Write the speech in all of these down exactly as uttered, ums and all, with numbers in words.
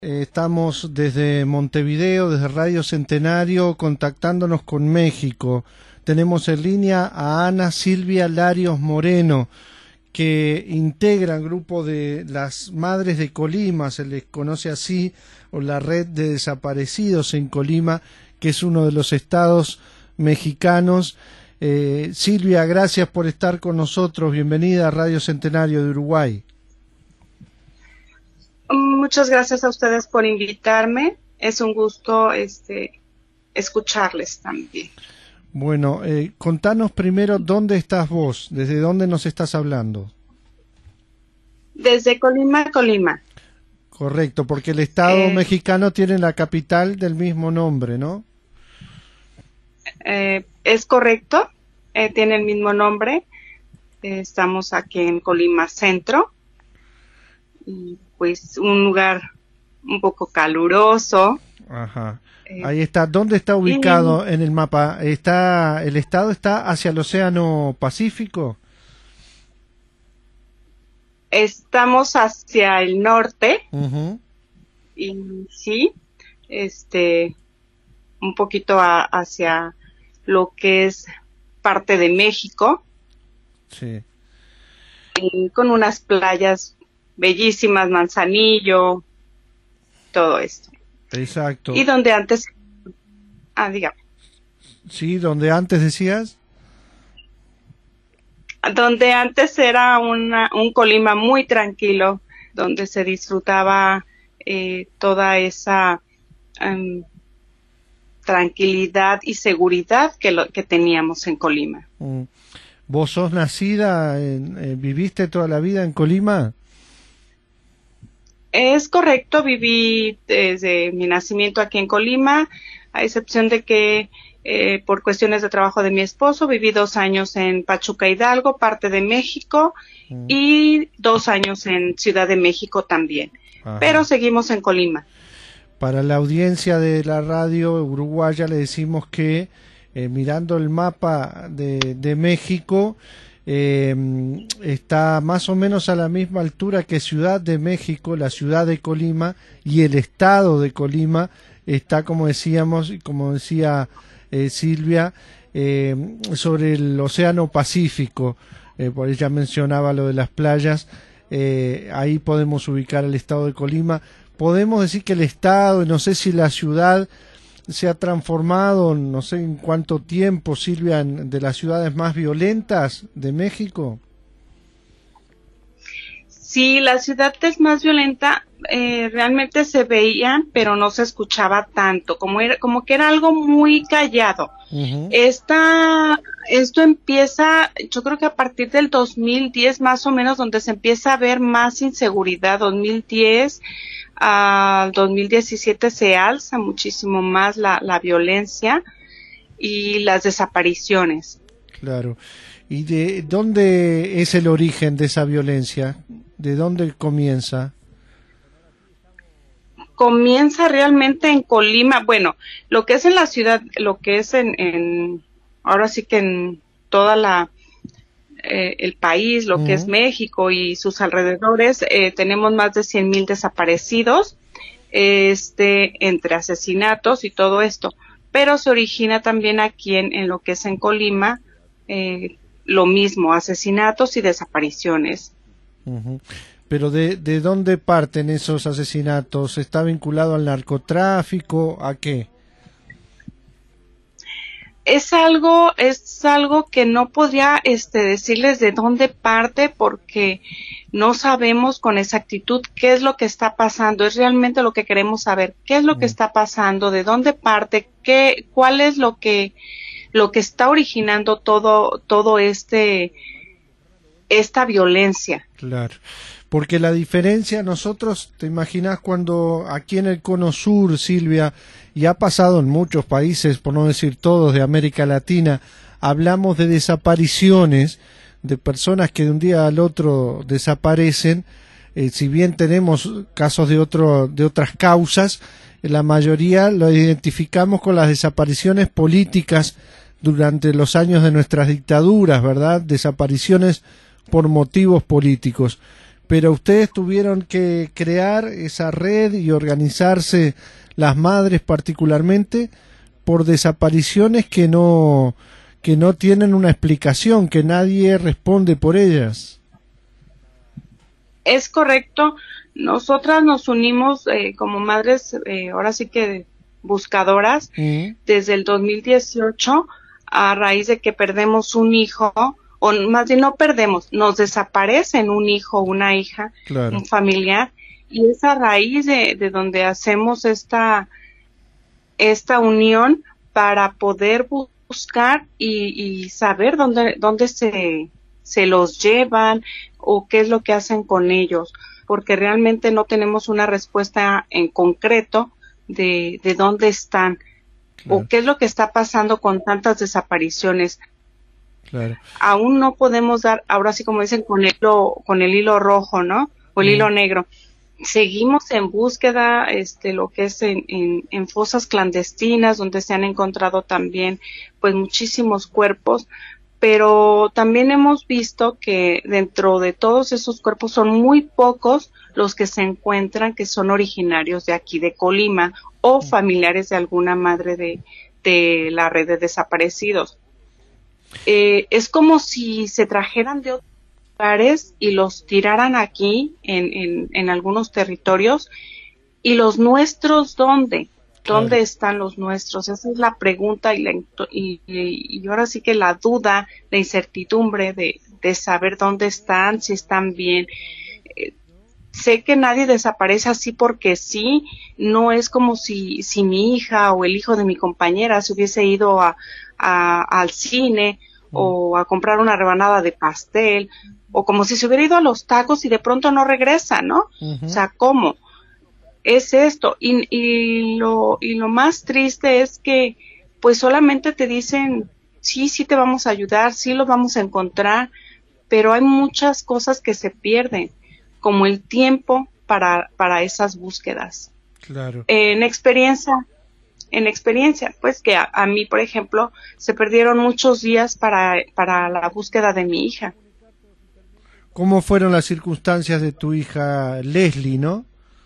Eh, Estamos desde Montevideo, desde Radio Centenario, contactándonos con México. Tenemos en línea a Ana Silvia Larios Moreno, que integra el grupo de las Madres de Colima, se les conoce así, o la red de desaparecidos en Colima, que es uno de los estados mexicanos. Eh, Silvia, gracias por estar con nosotros. Bienvenida a Radio Centenario de Uruguay. Muchas gracias a ustedes por invitarme. Es un gusto este, escucharles también. Bueno, eh, contanos primero dónde estás vos, desde dónde nos estás hablando. Desde Colima, Colima. Correcto, porque el Estado eh, mexicano tiene la capital del mismo nombre, ¿no? Eh, es correcto, eh, tiene el mismo nombre. Eh, estamos aquí en Colima Centro. Y pues un lugar un poco caluroso. Ajá. Eh, Ahí está. ¿Dónde está ubicado y... en el mapa? ¿Está el estado está hacia el Océano Pacífico? Estamos hacia el norte. Uh-huh. Y sí, este, un poquito a, hacia lo que es parte de México. Sí. Y con unas playas bellísimas, Manzanillo, todo esto. Exacto. Y donde antes, ah, dígame. Sí, donde antes decías. Donde antes era una, un Colima muy tranquilo, donde se disfrutaba eh, toda esa um, tranquilidad y seguridad que, lo, que teníamos en Colima. Mm. ¿Vos sos nacida, en, eh, viviste toda la vida en Colima? Es correcto, viví desde mi nacimiento aquí en Colima, a excepción de que eh, por cuestiones de trabajo de mi esposo viví dos años en Pachuca, Hidalgo, parte de México, mm. y dos años en Ciudad de México también. Ajá. Pero seguimos en Colima. Para la audiencia de la radio uruguaya le decimos que eh, mirando el mapa de, de México, Eh, está más o menos a la misma altura que Ciudad de México, la ciudad de Colima, y el estado de Colima está, como decíamos, y como decía eh, Silvia, eh, sobre el Océano Pacífico. Eh, por ella mencionaba lo de las playas. Eh, ahí podemos ubicar el estado de Colima. Podemos decir que el estado, no sé si la ciudad se ha transformado, no sé en cuánto tiempo, Silvia, en, de las ciudades más violentas de México. Sí, la ciudad es más violenta, eh, realmente se veía, pero no se escuchaba tanto, como era, como que era algo muy callado. Uh-huh. Esta, esto empieza, yo creo que a partir del dos mil diez más o menos, donde se empieza a ver más inseguridad. Dos mil diez al dos mil diecisiete se alza muchísimo más la, la violencia y las desapariciones. Claro. ¿Y de dónde es el origen de esa violencia? ¿De dónde comienza? Comienza realmente en Colima, bueno, lo que es en la ciudad, lo que es en, en ahora sí que en toda la Eh, el país, lo uh-huh. que es México y sus alrededores, eh, tenemos más de cien mil desaparecidos, este, entre asesinatos y todo esto, pero se origina también aquí en, en lo que es en Colima, eh, lo mismo, asesinatos y desapariciones. Uh-huh. Pero de, ¿de dónde parten esos asesinatos? ¿Está vinculado al narcotráfico? ¿A qué? Es algo, es algo que no podría este, decirles de dónde parte porque no sabemos con exactitud qué es lo que está pasando. Es realmente lo que queremos saber, qué es lo que está pasando, de dónde parte, qué, cuál es lo que, lo que está originando todo, todo este, esta violencia. Claro. Porque la diferencia, nosotros, te imaginas cuando aquí en el Cono Sur, Silvia, y ha pasado en muchos países, por no decir todos, de América Latina, hablamos de desapariciones, de personas que de un día al otro desaparecen, eh, si bien tenemos casos de, otro, de otras causas, la mayoría lo identificamos con las desapariciones políticas durante los años de nuestras dictaduras, ¿verdad? Desapariciones por motivos políticos. pero ustedes tuvieron que crear esa red y organizarse, las madres particularmente, por desapariciones que no que no tienen una explicación, que nadie responde por ellas. Es correcto. Nosotras nos unimos eh, como madres, eh, ahora sí que buscadoras, uh-huh. desde el dos mil dieciocho, a raíz de que perdemos un hijo, o más bien no perdemos, nos desaparecen un hijo, una hija, claro. un familiar, y es a raíz de, de donde hacemos esta, esta unión para poder buscar y, y saber dónde, dónde se, se los llevan o qué es lo que hacen con ellos, porque realmente no tenemos una respuesta en concreto de, de dónde están, claro. o qué es lo que está pasando con tantas desapariciones. Claro. Aún no podemos dar, ahora sí como dicen, con el hilo, con el hilo rojo, ¿no? O el mm. hilo negro. Seguimos en búsqueda, este, lo que es en, en, en fosas clandestinas, donde se han encontrado también, pues, muchísimos cuerpos, pero también hemos visto que dentro de todos esos cuerpos son muy pocos los que se encuentran que son originarios de aquí de Colima o familiares de alguna madre de, de la red de desaparecidos. Eh, es como si se trajeran de otros lugares y los tiraran aquí en, en, en algunos territorios. ¿Y los nuestros dónde? ¿Dónde claro. están los nuestros? Esa es la pregunta y, la, y, y, y ahora sí que la duda, la incertidumbre de, de saber dónde están, si están bien. Eh, sé que nadie desaparece así porque sí, no es como si, si mi hija o el hijo de mi compañera se hubiese ido a, a, al cine mm. o a comprar una rebanada de pastel, o como si se hubiera ido a los tacos y de pronto no regresa, ¿no? Uh-huh. O sea, ¿cómo? Es esto, y, y lo y lo más triste es que pues solamente te dicen sí, sí te vamos a ayudar, sí los vamos a encontrar, pero hay muchas cosas que se pierden, como el tiempo para para esas búsquedas. Claro. En experiencia, en experiencia, pues que a, a mí, por ejemplo, se perdieron muchos días para para la búsqueda de mi hija. ¿Cómo fueron las circunstancias de tu hija Leslie, no?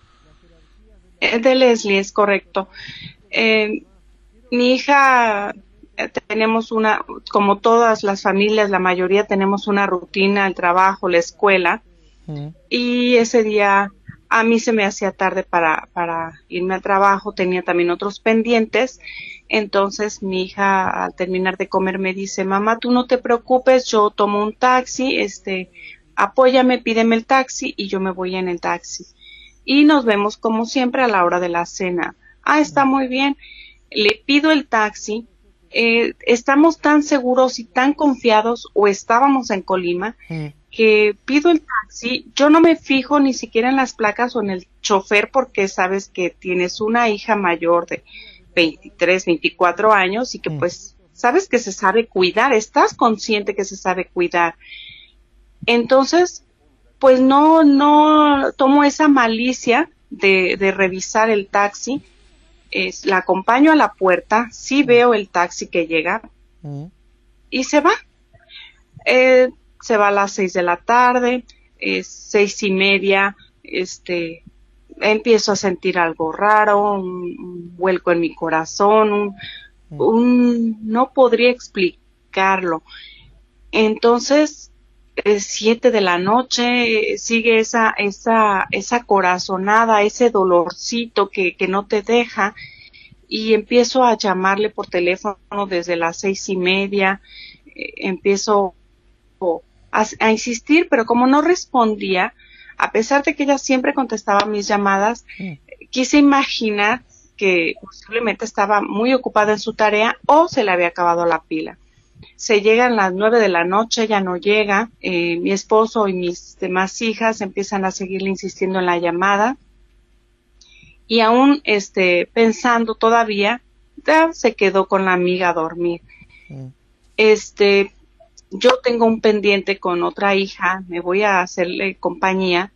De Leslie, es correcto. Eh, mi hija, eh, tenemos una, como todas las familias, la mayoría tenemos una rutina, el trabajo, la escuela, uh-huh. y ese día a mí se me hacía tarde para, para irme al trabajo, tenía también otros pendientes, entonces mi hija al terminar de comer me dice, mamá, tú no te preocupes, yo tomo un taxi, este, apóyame, pídeme el taxi y yo me voy en el taxi. Y nos vemos como siempre a la hora de la cena. Ah, está muy bien. Le pido el taxi. Eh, estamos tan seguros y tan confiados, o estábamos en Colima, mm. que pido el taxi. Yo no me fijo ni siquiera en las placas o en el chofer, porque sabes que tienes una hija mayor de veintitrés, veinticuatro años y que mm. pues sabes que se sabe cuidar, estás consciente que se sabe cuidar. Entonces, pues no, no tomo esa malicia de, de revisar el taxi, es, la acompaño a la puerta, sí veo el taxi que llega uh-huh. y se va. Eh, se va a las seis de la tarde, es seis y media, este, empiezo a sentir algo raro, un, un vuelco en mi corazón, un, uh-huh. un, no podría explicarlo. Entonces, siete de la noche, sigue esa, esa, esa corazonada, ese dolorcito que, que no te deja, y empiezo a llamarle por teléfono desde las seis y media, eh, empiezo a, a insistir, pero como no respondía, a pesar de que ella siempre contestaba mis llamadas, sí. quise imaginar que posiblemente estaba muy ocupada en su tarea o se le había acabado la pila. Se llegan las nueve de la noche, ella no llega, eh, mi esposo y mis demás hijas empiezan a seguirle insistiendo en la llamada, y aún este, pensando todavía, ya se quedó con la amiga a dormir. Mm. Este, yo tengo un pendiente con otra hija, me voy a hacerle compañía,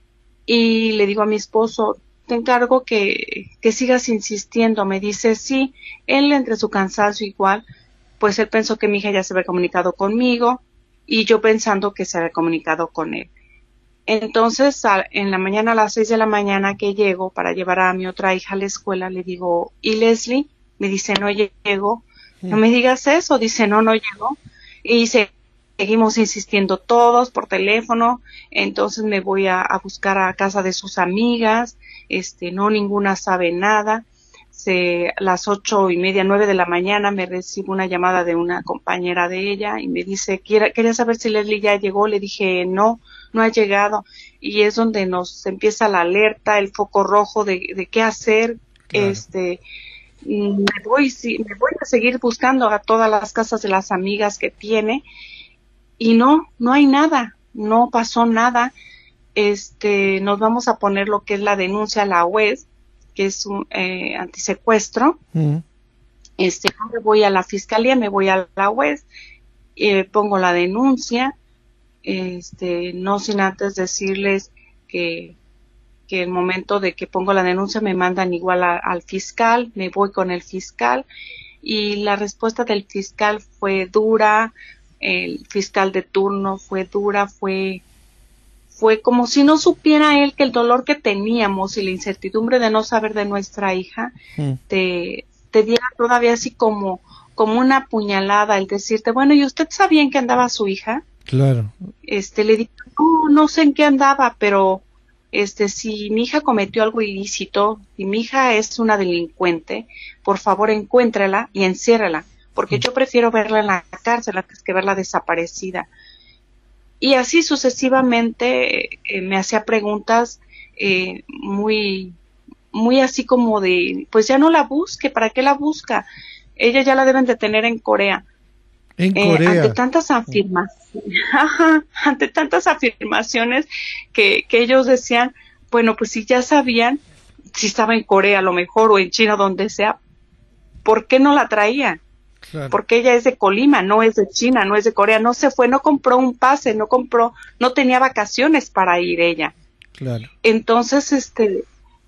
y le digo a mi esposo, te encargo que, que sigas insistiendo. Me dice, sí, él entre su cansancio igual, pues él pensó que mi hija ya se había comunicado conmigo y yo pensando que se había comunicado con él. Entonces, a, en la mañana, a las seis de la mañana que llego para llevar a mi otra hija a la escuela, le digo, ¿y Leslie? Me dice, no llego. No me digas eso. Dice, no, no llegó. Y se, seguimos insistiendo todos por teléfono. Entonces me voy a, a buscar a casa de sus amigas. Este, no, ninguna sabe nada. Se, a las ocho y media, nueve de la mañana me recibo una llamada de una compañera de ella y me dice, quería saber si Leslie ya llegó. Le dije, no, no ha llegado. Y es donde nos empieza la alerta, el foco rojo de, de qué hacer. Claro. Este, me voy, sí, me voy a seguir buscando a todas las casas de las amigas que tiene y no, no hay nada, no pasó nada. Este, nos vamos a poner lo que es la denuncia a la U E S, que es un eh, antisecuestro. Mm. Este, me voy a la fiscalía, me voy a la U E S, eh, pongo la denuncia, este, no sin antes decirles que que el momento de que pongo la denuncia me mandan igual a, al fiscal, me voy con el fiscal y la respuesta del fiscal fue dura, el fiscal de turno fue dura, fue fue como si no supiera él que el dolor que teníamos y la incertidumbre de no saber de nuestra hija mm. te, te diera todavía así como, como una puñalada el decirte, bueno, ¿y usted sabía en qué andaba su hija? Claro. Este, le dije, no, no sé en qué andaba, pero este, si mi hija cometió algo ilícito y mi hija es una delincuente, por favor encuéntrala y enciérrala, porque yo prefiero verla en la cárcel antes que verla desaparecida. Y así sucesivamente eh, me hacía preguntas eh, muy, muy así como de, pues ya no la busque, ¿para qué la busca? Ella ya la deben de tener en Corea. En Corea. Eh, ante tantas afirmaciones, ajá, ante tantas afirmaciones que, que ellos decían, bueno, pues si ya sabían, si estaba en Corea a lo mejor o en China, donde sea, ¿por qué no la traían? Claro. Porque ella es de Colima, no es de China, no es de Corea, no se fue, no compró un pase, no compró, no tenía vacaciones para ir ella. Claro. Entonces, este,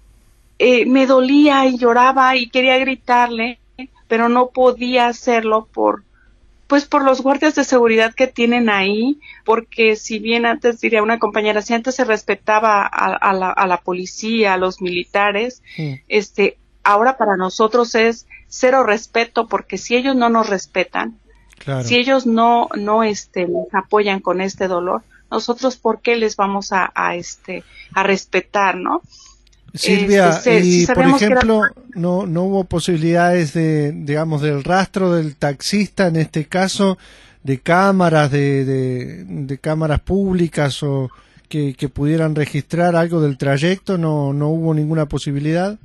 eh, me dolía y lloraba y quería gritarle, pero no podía hacerlo por pues por los guardias de seguridad que tienen ahí, porque si bien antes, diría una compañera, si antes se respetaba a, a, la, a la policía, a los militares, sí. este, ahora para nosotros es cero respeto, porque si ellos no nos respetan, claro. si ellos no, no, este, nos apoyan con este dolor, nosotros ¿por qué les vamos a, a este, a respetar, no? Silvia, este, se, y si por ejemplo, era... no no hubo posibilidades de, digamos, del rastro del taxista en este caso, de cámaras, de, de, de cámaras públicas o que, que pudieran registrar algo del trayecto, no no hubo ninguna posibilidad.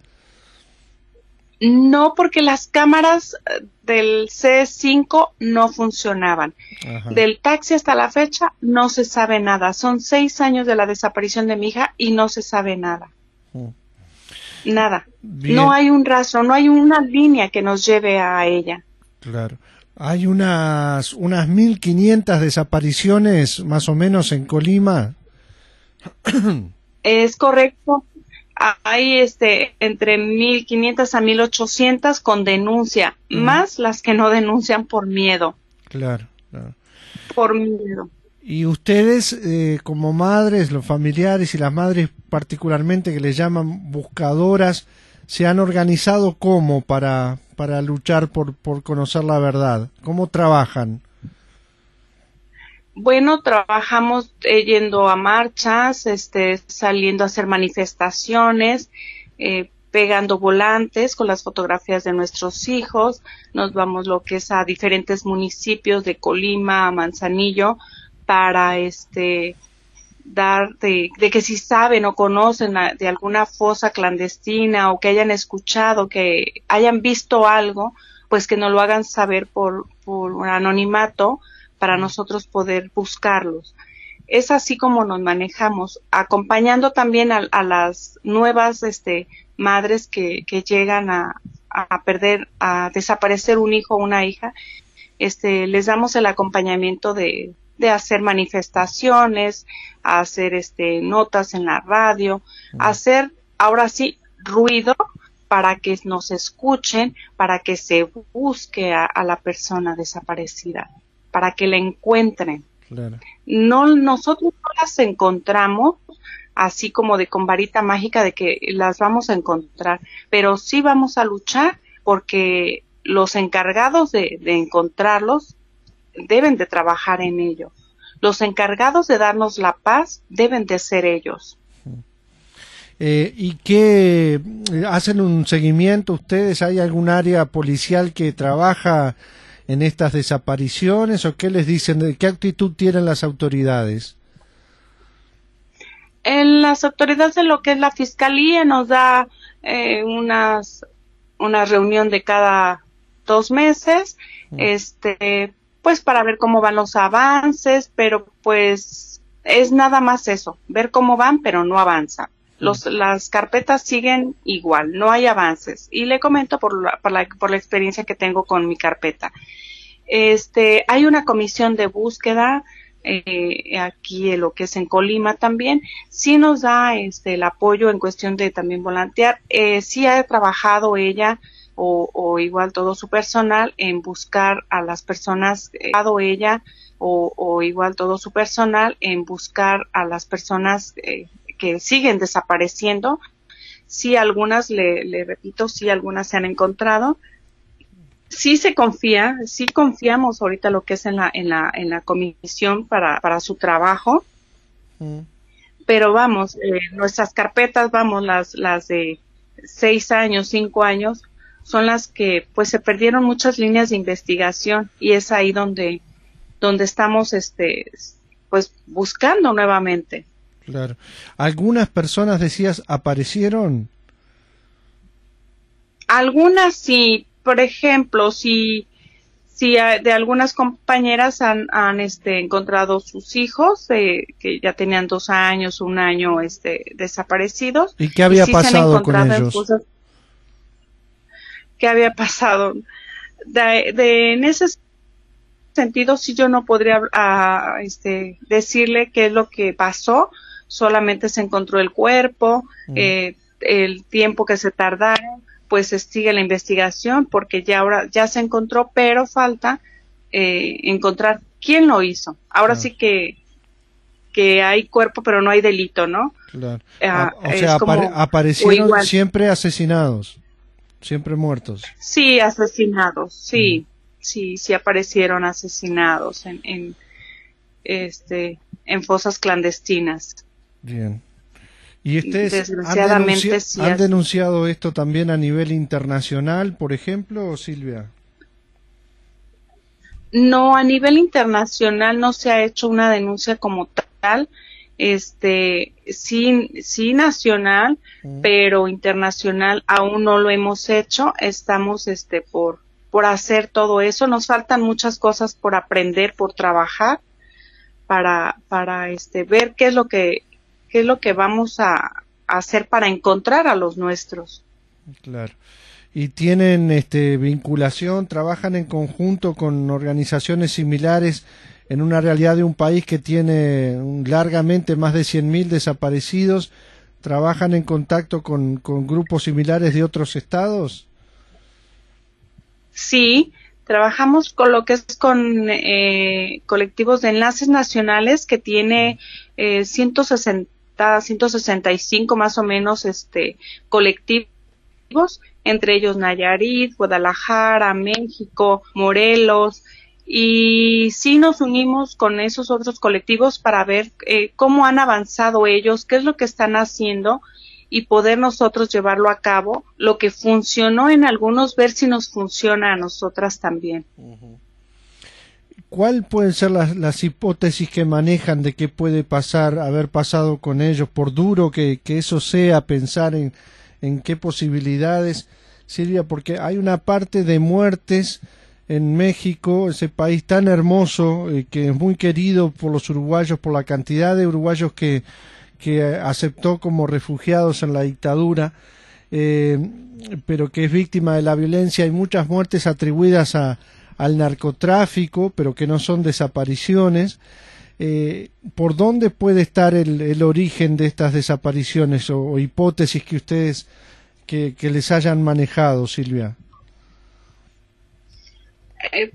No, porque las cámaras del C cinco no funcionaban. Ajá. Del taxi hasta la fecha no se sabe nada. Son seis años de la desaparición de mi hija y no se sabe nada. Nada. Bien. No hay un rastro, no hay una línea que nos lleve a ella. Claro. Hay unas unas mil quinientas desapariciones más o menos en Colima. Es correcto. Hay este entre mil quinientas a mil ochocientas con denuncia, mm. más las que no denuncian por miedo. Claro, claro. Por miedo. Y ustedes, eh, como madres, los familiares y las madres particularmente que les llaman buscadoras, ¿se han organizado cómo para, para luchar por, por conocer la verdad? ¿Cómo trabajan? Bueno, trabajamos eh, yendo a marchas, este, saliendo a hacer manifestaciones, eh, pegando volantes con las fotografías de nuestros hijos. Nos vamos lo que es a diferentes municipios de Colima, a Manzanillo, para este dar de, de que si saben o conocen a, de alguna fosa clandestina o que hayan escuchado, que hayan visto algo, pues que nos lo hagan saber por, por un anonimato para nosotros poder buscarlos. Es así como nos manejamos, acompañando también a, a las nuevas este madres que, que llegan a, a perder, a desaparecer un hijo o una hija. Este, les damos el acompañamiento de de hacer manifestaciones, hacer este notas en la radio, uh-huh. hacer ahora sí ruido para que nos escuchen, para que se busque a, a la persona desaparecida, para que la encuentren. Claro. No, nosotros no las encontramos así como de con varita mágica de que las vamos a encontrar, pero sí vamos a luchar porque los encargados de, de encontrarlos deben de trabajar en ello. Los encargados de darnos la paz deben de ser ellos. Eh, ¿Y qué hacen un seguimiento ustedes? ¿Hay algún área policial que trabaja en estas desapariciones o qué les dicen? ¿Qué actitud tienen las autoridades? En las autoridades de lo que es la fiscalía nos da eh, unas una reunión de cada dos meses, mm. este, pues para ver cómo van los avances, pero pues es nada más eso, ver cómo van, pero no avanzan. Los, mm. Las carpetas siguen igual, no hay avances. Y le comento por la, por la, por la experiencia que tengo con mi carpeta. Este, hay una comisión de búsqueda eh, aquí en lo que es en Colima también, sí nos da este el apoyo en cuestión de también volantear, eh, sí ha trabajado ella o, o igual todo su personal en buscar a las personas, eh, ella o, o igual todo su personal en buscar a las personas eh, que siguen desapareciendo, sí algunas, le, le repito, sí algunas se han encontrado. Sí se confía, sí confiamos ahorita lo que es en la en la en la comisión para para su trabajo, mm. pero vamos, eh, nuestras carpetas, vamos, las las de seis años, cinco años, son las que pues se perdieron muchas líneas de investigación y es ahí donde donde estamos este pues buscando nuevamente. Claro. Algunas personas, decías, aparecieron. Algunas sí. Por ejemplo, si, si de algunas compañeras han, han este, encontrado sus hijos, eh, que ya tenían dos años, un año este, desaparecidos. ¿Y qué había y sí pasado con ellos? Cosas, ¿Qué había pasado? De, de, en ese sentido, sí yo no podría a, este, decirle qué es lo que pasó, solamente se encontró el cuerpo, mm. eh, el tiempo que se tardaron, pues sigue la investigación porque ya ahora ya se encontró, pero falta eh, encontrar quién lo hizo. Ahora claro. sí que que hay cuerpo, pero no hay delito, ¿no? Claro. Ah, o sea, como, apare aparecieron siempre asesinados, siempre muertos. Sí, asesinados, sí, mm. sí, sí aparecieron asesinados en, en este en fosas clandestinas. Bien. ¿Y ustedes han, denunci sí han denunciado esto también a nivel internacional, por ejemplo, Silvia? No, a nivel internacional no se ha hecho una denuncia como tal, este, sí, sí nacional, mm. pero internacional aún no lo hemos hecho. Estamos, este, por, por hacer todo eso. Nos faltan muchas cosas por aprender, por trabajar, para, para, este, ver qué es lo que qué es lo que vamos a, a hacer para encontrar a los nuestros. Claro. ¿Y tienen este, vinculación, trabajan en conjunto con organizaciones similares en una realidad de un país que tiene largamente más de cien mil desaparecidos? ¿Trabajan en contacto con, con grupos similares de otros estados? Sí, trabajamos con lo que es con eh, colectivos de enlaces nacionales que tiene eh, ciento sesenta, ciento sesenta y cinco más o menos este colectivos, entre ellos Nayarit, Guadalajara, México, Morelos, y sí nos unimos con esos otros colectivos para ver eh, cómo han avanzado ellos, qué es lo que están haciendo y poder nosotros llevarlo a cabo, lo que funcionó en algunos, ver si nos funciona a nosotras también. Uh-huh. ¿Cuál pueden ser las, las hipótesis que manejan de qué puede pasar, haber pasado con ellos, por duro que, que eso sea, pensar en, en qué posibilidades, Silvia? Porque hay una parte de muertes en México, ese país tan hermoso, eh, que es muy querido por los uruguayos, por la cantidad de uruguayos que, que aceptó como refugiados en la dictadura, eh, pero que es víctima de la violencia. Hay muchas muertes atribuidas a al narcotráfico, pero que no son desapariciones. Eh, ¿Por dónde puede estar el, el origen de estas desapariciones o, o hipótesis que ustedes que, que les hayan manejado, Silvia? Eh,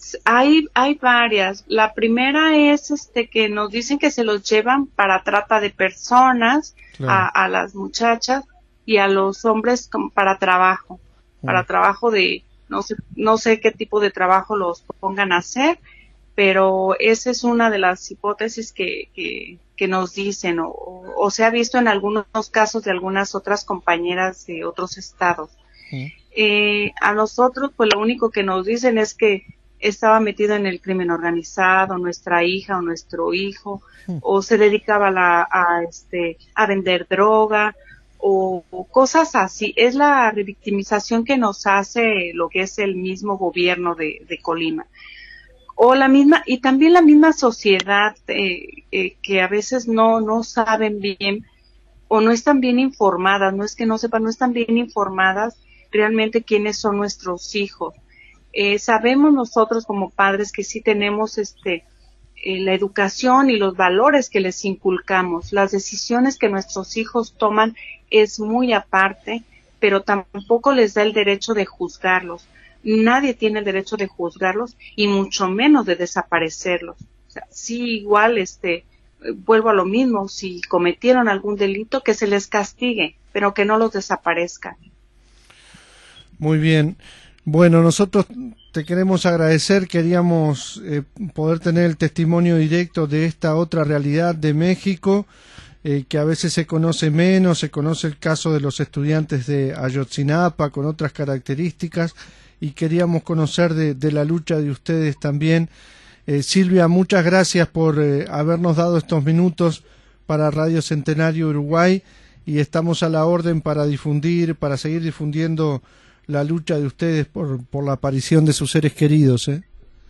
Hay, hay varias. La primera es este que nos dicen que se los llevan para trata de personas, claro, a, a las muchachas, y a los hombres para trabajo, mm. para trabajo de, no sé, no sé qué tipo de trabajo los pongan a hacer, pero esa es una de las hipótesis que, que, que nos dicen, o, o se ha visto en algunos casos de algunas otras compañeras de otros estados. Mm. Eh, a nosotros, pues lo único que nos dicen es que estaba metido en el crimen organizado, nuestra hija o nuestro hijo, mm. o se dedicaba a, la, a, este, a vender droga, o, o cosas así. Es la revictimización que nos hace lo que es el mismo gobierno de, de Colima. O la misma, y también la misma sociedad, eh, eh, que a veces no, no saben bien, o no están bien informadas, no es que no sepan, no están bien informadas realmente quiénes son nuestros hijos. Eh, sabemos nosotros como padres que sí tenemos este eh, la educación y los valores que les inculcamos. Las decisiones que nuestros hijos toman es muy aparte, pero tampoco les da el derecho de juzgarlos. Nadie tiene el derecho de juzgarlos y mucho menos de desaparecerlos. O sea, sí, igual, este, vuelvo a lo mismo, si cometieron algún delito, que se les castigue, pero que no los desaparezcan. Muy bien. Bueno, nosotros te queremos agradecer, queríamos eh, poder tener el testimonio directo de esta otra realidad de México, eh, que a veces se conoce menos, se conoce el caso de los estudiantes de Ayotzinapa con otras características, y queríamos conocer de, de la lucha de ustedes también. Eh, Silvia, muchas gracias por eh, habernos dado estos minutos para Radio Centenario Uruguay, y estamos a la orden para difundir, para seguir difundiendo la lucha de ustedes por, por la aparición de sus seres queridos, ¿eh?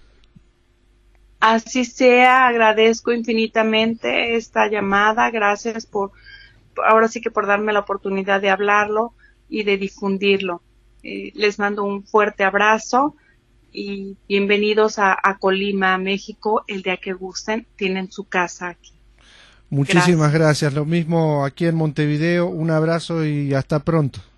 Así sea, agradezco infinitamente esta llamada, gracias por, ahora sí que por darme la oportunidad de hablarlo y de difundirlo. Eh, les mando un fuerte abrazo y bienvenidos a, a Colima, México, el día que gusten, tienen su casa aquí. Muchísimas gracias. gracias, lo mismo aquí en Montevideo, un abrazo y hasta pronto.